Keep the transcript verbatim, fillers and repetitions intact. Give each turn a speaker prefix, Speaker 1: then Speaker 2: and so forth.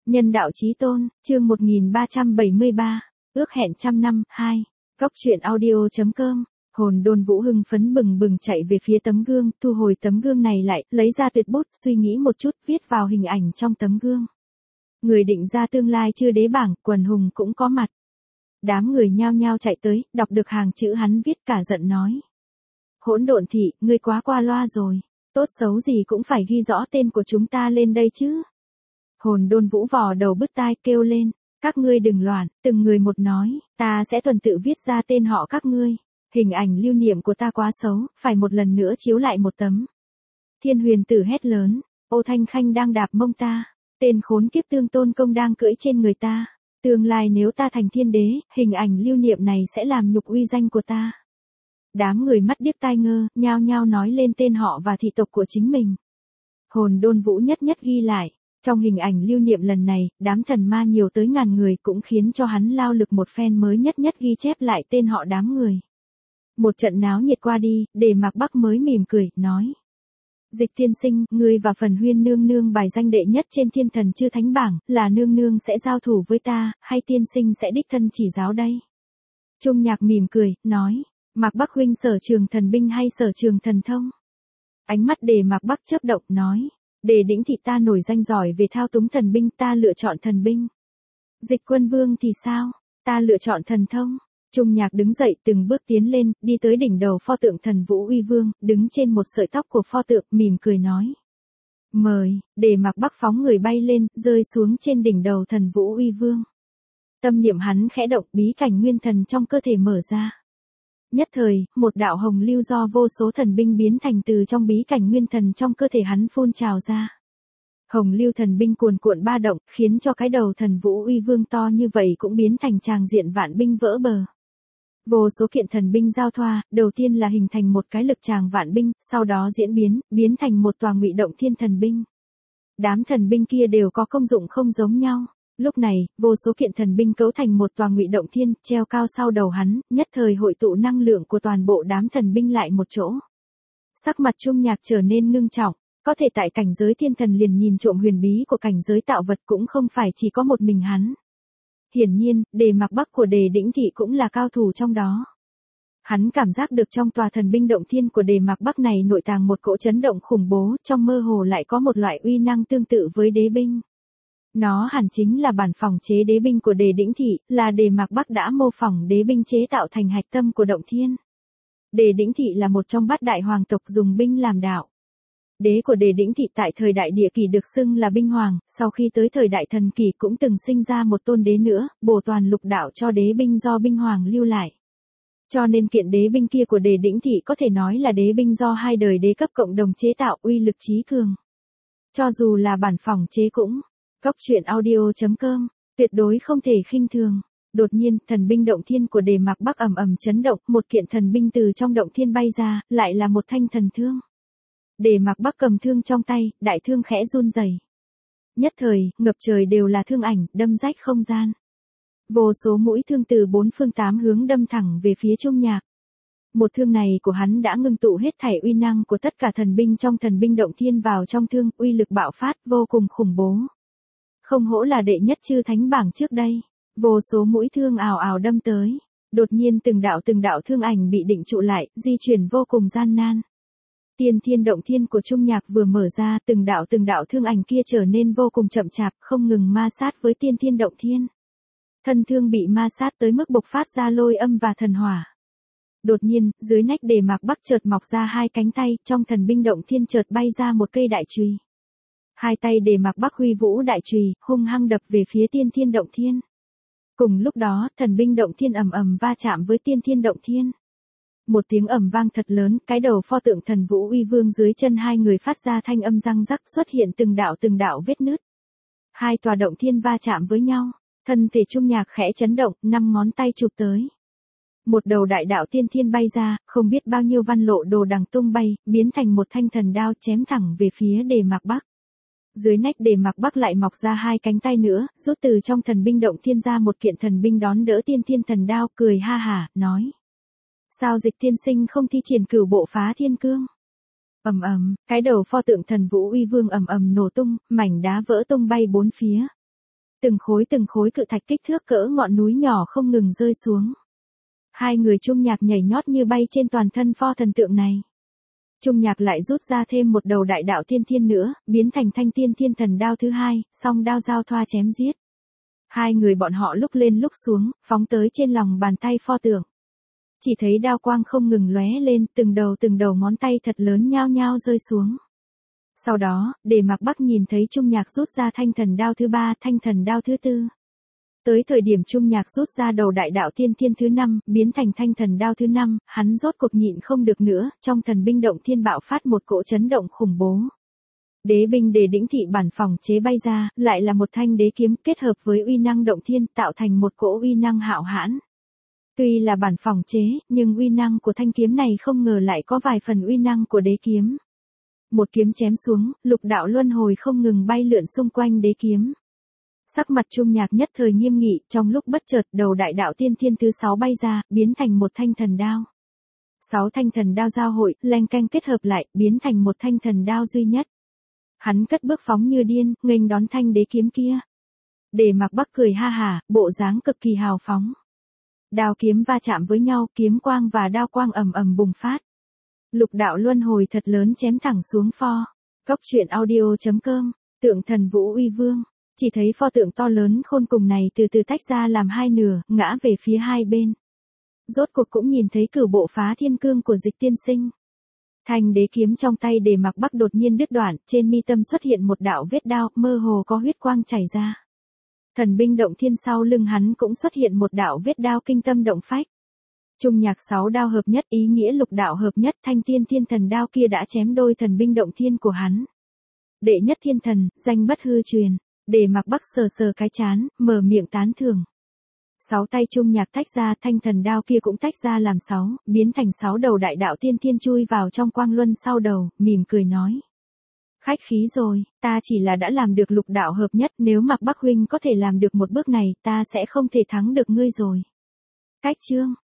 Speaker 1: Nhân đạo chí tôn, chương một nghìn ba trăm bảy mươi ba, ước hẹn trăm năm, hai. Góc truyện audio.com, hồn đôn Vũ hưng phấn bừng bừng chạy về phía tấm gương, thu hồi tấm gương này lại, lấy ra tuyệt bút, suy nghĩ một chút, viết vào hình ảnh trong tấm gương. Người định ra tương lai chưa đế bảng, quần hùng cũng có mặt. Đám người nhao nhao chạy tới, đọc được hàng chữ hắn viết cả giận nói. Hỗn độn thị, ngươi quá qua loa rồi, tốt xấu gì cũng phải ghi rõ tên của chúng ta lên đây chứ. Hồn đôn Vũ vò đầu bứt tai kêu lên, các ngươi đừng loạn, từng người một nói, ta sẽ tuần tự viết ra tên họ các ngươi. Hình ảnh lưu niệm của ta quá xấu, phải một lần nữa chiếu lại một tấm. Thiên huyền tử hét lớn, Ô Thanh Khanh đang đạp mông ta, tên khốn kiếp Tương Tôn Công đang cưỡi trên người ta. Tương lai nếu ta thành thiên đế, hình ảnh lưu niệm này sẽ làm nhục uy danh của ta. Đám người mắt điếc tai ngơ, nhao nhao nói lên tên họ và thị tộc của chính mình. Hồn đôn Vũ nhất nhất ghi lại. Trong hình ảnh lưu niệm lần này, đám thần ma nhiều tới ngàn người cũng khiến cho hắn lao lực một phen mới nhất nhất ghi chép lại tên họ đám người. Một trận náo nhiệt qua đi, Đề Mạc Bắc mới mỉm cười, nói. Dịch tiên sinh, ngươi và Phần Huyên nương nương bài danh đệ nhất trên thiên thần chư thánh bảng, là nương nương sẽ giao thủ với ta, hay tiên sinh sẽ đích thân chỉ giáo đây? Trung Nhạc mỉm cười, nói, Mạc Bắc huynh sở trường thần binh hay sở trường thần thông? Ánh mắt Đề Mạc Bắc chớp động, nói. Đề Đĩnh thị ta nổi danh giỏi về thao túng thần binh, ta lựa chọn thần binh. Dịch Quân Vương thì sao? Ta lựa chọn thần thông. Trung Nhạc đứng dậy từng bước tiến lên, đi tới đỉnh đầu pho tượng thần Vũ Uy Vương, đứng trên một sợi tóc của pho tượng, mỉm cười nói. Mời, Đề Mạc Bắc phóng người bay lên, rơi xuống trên đỉnh đầu thần Vũ Uy Vương. Tâm niệm hắn khẽ động, bí cảnh nguyên thần trong cơ thể mở ra. Nhất thời, một đạo hồng lưu do vô số thần binh biến thành từ trong bí cảnh nguyên thần trong cơ thể hắn phun trào ra. Hồng lưu thần binh cuồn cuộn ba động, khiến cho cái đầu thần Vũ Uy Vương to như vậy cũng biến thành tràng diện vạn binh vỡ bờ. Vô số kiện thần binh giao thoa, đầu tiên là hình thành một cái lực tràng vạn binh, sau đó diễn biến, biến thành một tòa ngụy động thiên thần binh. Đám thần binh kia đều có công dụng không giống nhau. Lúc này, vô số kiện thần binh cấu thành một tòa ngụy động thiên, treo cao sau đầu hắn, nhất thời hội tụ năng lượng của toàn bộ đám thần binh lại một chỗ. Sắc mặt Trung Nhạc trở nên ngưng trọng, có thể tại cảnh giới thiên thần liền nhìn trộm huyền bí của cảnh giới tạo vật cũng không phải chỉ có một mình hắn. Hiển nhiên, Đề Mạc Bắc của Đề Đĩnh thị cũng là cao thủ trong đó. Hắn cảm giác được trong tòa thần binh động thiên của Đề Mạc Bắc này nội tàng một cỗ chấn động khủng bố, trong mơ hồ lại có một loại uy năng tương tự với đế binh. Nó hẳn chính là bản phòng chế đế binh của Đề Đĩnh thị, là Đề Mạc Bắc đã mô phỏng đế binh chế tạo thành hạch tâm của động thiên. Đề Đĩnh thị là một trong bát đại hoàng tộc dùng binh làm đạo. Đế của Đề Đĩnh thị tại thời đại địa kỳ được xưng là binh hoàng, sau khi tới thời đại thần kỳ cũng từng sinh ra một tôn đế nữa, bổ toàn lục đạo cho đế binh do binh hoàng lưu lại. Cho nên kiện đế binh kia của Đề Đĩnh thị có thể nói là đế binh do hai đời đế cấp cộng đồng chế tạo, uy lực chí cường. Cho dù là bản phòng chế cũng. Góc truyện audio.com, tuyệt đối không thể khinh thường. Đột nhiên, thần binh động thiên của Đề Mạc Bắc ầm ầm chấn động, một kiện thần binh từ trong động thiên bay ra, lại là một thanh thần thương. Đề Mạc Bắc cầm thương trong tay, đại thương khẽ run rẩy. Nhất thời, ngập trời đều là thương ảnh, đâm rách không gian. Vô số mũi thương từ bốn phương tám hướng đâm thẳng về phía Trung Nhạc. Một thương này của hắn đã ngưng tụ hết thảy uy năng của tất cả thần binh trong thần binh động thiên vào trong thương, uy lực bạo phát, vô cùng khủng bố. Không hổ là đệ nhất chư thánh bảng trước đây, vô số mũi thương ào ào đâm tới, đột nhiên từng đạo từng đạo thương ảnh bị định trụ lại, di chuyển vô cùng gian nan. Tiên thiên động thiên của Trung Nhạc vừa mở ra, từng đạo từng đạo thương ảnh kia trở nên vô cùng chậm chạp, không ngừng ma sát với tiên thiên động thiên. Thân thương bị ma sát tới mức bộc phát ra lôi âm và thần hỏa. Đột nhiên, dưới nách Đề Mạc Bắc chợt mọc ra hai cánh tay, trong thần binh động thiên chợt bay ra một cây đại chùy. Hai tay Đề Mạc Bắc huy vũ đại chùy, hung hăng đập về phía tiên thiên động thiên. Cùng lúc đó, thần binh động thiên ầm ầm va chạm với tiên thiên động thiên. Một tiếng ầm vang thật lớn, cái đầu pho tượng thần Vũ Uy Vương dưới chân hai người phát ra thanh âm răng rắc, xuất hiện từng đạo từng đạo vết nứt. Hai tòa động thiên va chạm với nhau, thân thể Trung Nhạc khẽ chấn động, năm ngón tay chụp tới. Một đầu đại đạo tiên thiên bay ra, không biết bao nhiêu văn lộ đồ đằng tung bay, biến thành một thanh thần đao chém thẳng về phía Đề Mạc Bắc. Dưới nách Đề Mạc Bắc lại mọc ra hai cánh tay nữa, rút từ trong thần binh động thiên ra một kiện thần binh đón đỡ tiên thiên thần đao, cười ha hả, nói. Sao Dịch tiên sinh không thi triển cửu bộ phá thiên cương? Ầm ầm, cái đầu pho tượng thần Vũ Uy Vương ầm ầm nổ tung, mảnh đá vỡ tung bay bốn phía. Từng khối từng khối cự thạch kích thước cỡ ngọn núi nhỏ không ngừng rơi xuống. Hai người Trung Nhạc nhảy nhót như bay trên toàn thân pho thần tượng này. Trung Nhạc lại rút ra thêm một đầu đại đạo tiên thiên nữa, biến thành thanh tiên thiên thần đao thứ hai, song đao giao thoa chém giết. Hai người bọn họ lúc lên lúc xuống, phóng tới trên lòng bàn tay pho tượng. Chỉ thấy đao quang không ngừng lóe lên, từng đầu từng đầu ngón tay thật lớn nhao nhao rơi xuống. Sau đó, Đề Mạc Bắc nhìn thấy Trung Nhạc rút ra thanh thần đao thứ ba, thanh thần đao thứ tư. Tới thời điểm Trung Nhạc rút ra đầu đại đạo tiên thiên thứ năm, biến thành thanh thần đao thứ năm, hắn rốt cuộc nhịn không được nữa, trong thần binh động thiên bạo phát một cỗ chấn động khủng bố. Đế binh Đề Đĩnh thị bản phòng chế bay ra, lại là một thanh đế kiếm kết hợp với uy năng động thiên tạo thành một cỗ uy năng hạo hãn. Tuy là bản phòng chế, nhưng uy năng của thanh kiếm này không ngờ lại có vài phần uy năng của đế kiếm. Một kiếm chém xuống, lục đạo luân hồi không ngừng bay lượn xung quanh đế kiếm. Sắc mặt Trung Nhạc nhất thời nghiêm nghị, trong lúc bất chợt đầu đại đạo tiên thiên thứ sáu bay ra, biến thành một thanh thần đao. Sáu thanh thần đao giao hội, leng keng kết hợp lại, biến thành một thanh thần đao duy nhất. Hắn cất bước phóng như điên, nghênh đón thanh đế kiếm kia. Đề Mạc Bắc cười ha hả, bộ dáng cực kỳ hào phóng. Đao kiếm va chạm với nhau, kiếm quang và đao quang ầm ầm bùng phát. Lục đạo luân hồi thật lớn chém thẳng xuống pho. Cốc truyện audio chấm com, tượng thần Vũ Uy Vương. Chỉ thấy pho tượng to lớn khôn cùng này từ từ tách ra làm hai nửa, ngã về phía hai bên. Rốt cuộc cũng nhìn thấy cửu bộ phá thiên cương của Dịch tiên sinh. Thanh đế kiếm trong tay Đề Mạc Bắc đột nhiên đứt đoạn, trên mi tâm xuất hiện một đạo vết đao, mơ hồ có huyết quang chảy ra. Thần binh động thiên sau lưng hắn cũng xuất hiện một đạo vết đao kinh tâm động phách. Trung Nhạc sáu đao hợp nhất, ý nghĩa lục đạo hợp nhất, thanh tiên thiên thần đao kia đã chém đôi thần binh động thiên của hắn. Đệ nhất thiên thần, danh bất hư truyền. Đề Mạc Bắc sờ sờ cái chán, mở miệng tán thưởng. Sáu tay Trung Nhạc tách ra, thanh thần đao kia cũng tách ra làm sáu, biến thành sáu đầu đại đạo tiên thiên chui vào trong quang luân sau đầu, mỉm cười nói. Khách khí rồi, ta chỉ là đã làm được lục đạo hợp nhất, nếu Mạc Bắc huynh có thể làm được một bước này, ta sẽ không thể thắng được ngươi rồi. Cách chương